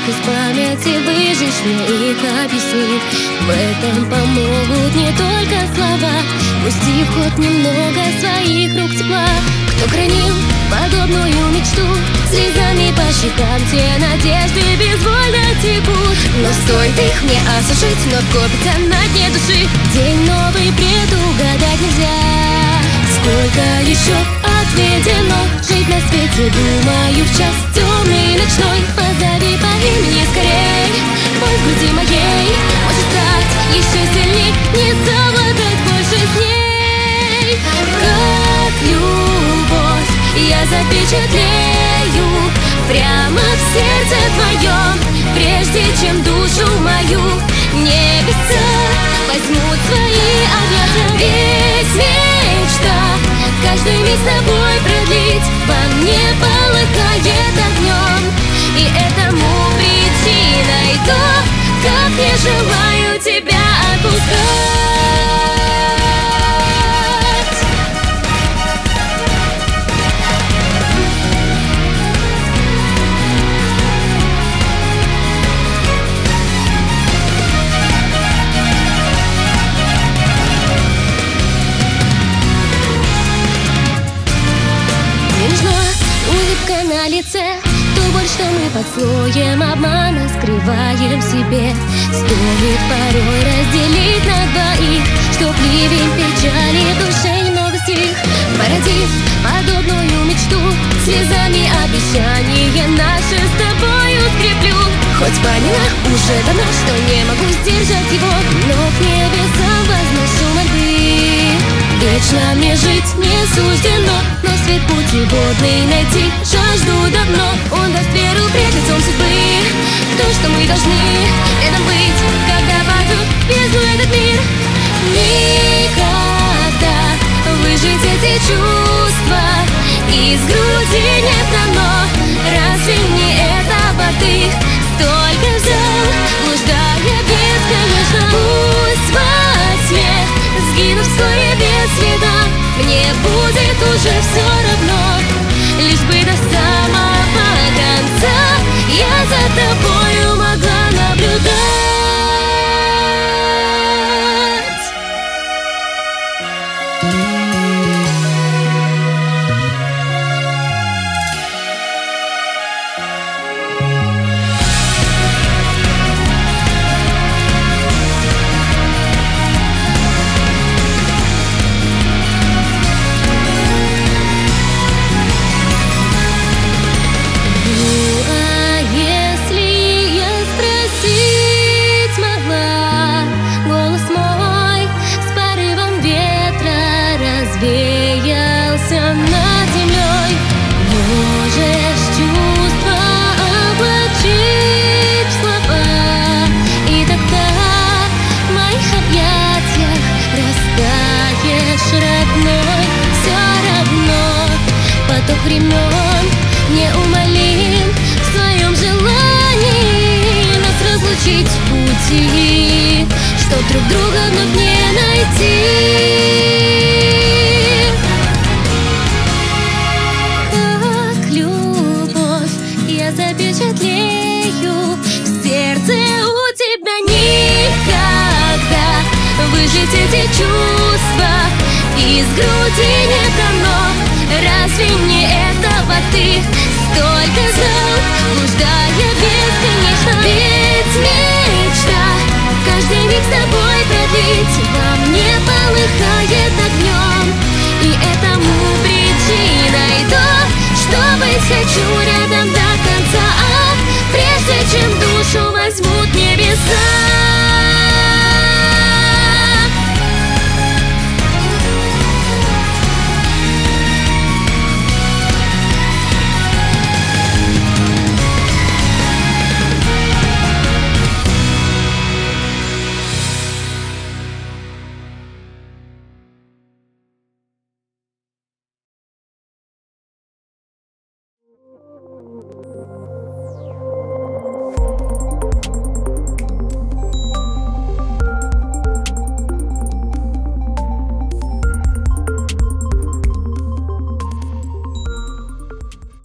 из памяти выжечь мне их объяснить. В этом помогут не только слова, пусти в ход немного своих рук тепла. Кто хранил подобную мечту, слезами по щекам те надежды безвольно текут. Но стоит их мне осушить, вновь копится на дне души. День новый предугадать нельзя. Сколько еще отведено жить на свете, думаю, в час темный ночной. Позови по имени скорей, боль в груди моей может стать еще сильней, не совладать больше с ней. Как любовь я запечатлею прямо в сердце твоем, прежде чем душу мою небеса возьмут свои объятия. Ведь мечта каждый миг с тобой продлить во мне полыхает огнем, и этому причиной то, как я желаю тебя отпускать. На лице ту боль, что мы под слоем обмана скрываем в себе. Стоит порой разделить на двоих, чтоб ливень печали в душе немного стих. Породив подобную мечту, слезами обещания наши с тобою скреплю. Хоть поняла уже давно, что не могу сдержать его, но к небесам возношу мольбы. Вечно мне жить не суждено, но свет пути водный найти жажду давно. Он даст веру пред лицом судьбы в то, что мы должны рядом быть, когда падут в бездну этот мир. Никогда выжить эти чувства из груди нет дано. Разве не это потых столько взял, блуждая бесконечно? Пусть во тьме сгину вскоре без следа, мне будет уже все равно, лишь бы до самого конца я за тобою могла наблюдать. Веялся над землей, можешь чувства облачить в слова, и тогда в моих объятиях растаешь, родной. Все равно поток времен неумолим в своем желании нас разлучить в пути, чтоб друг друга вновь не найти. Запечатлею в сердце у тебя. Никогда выжить эти чувства из груди не дано. Разве не этого ты столько знал, блуждая бесконечно? Ведь мечта каждый миг с тобой продлить во мне полыхает огнем, и этому причиной то, что быть хочу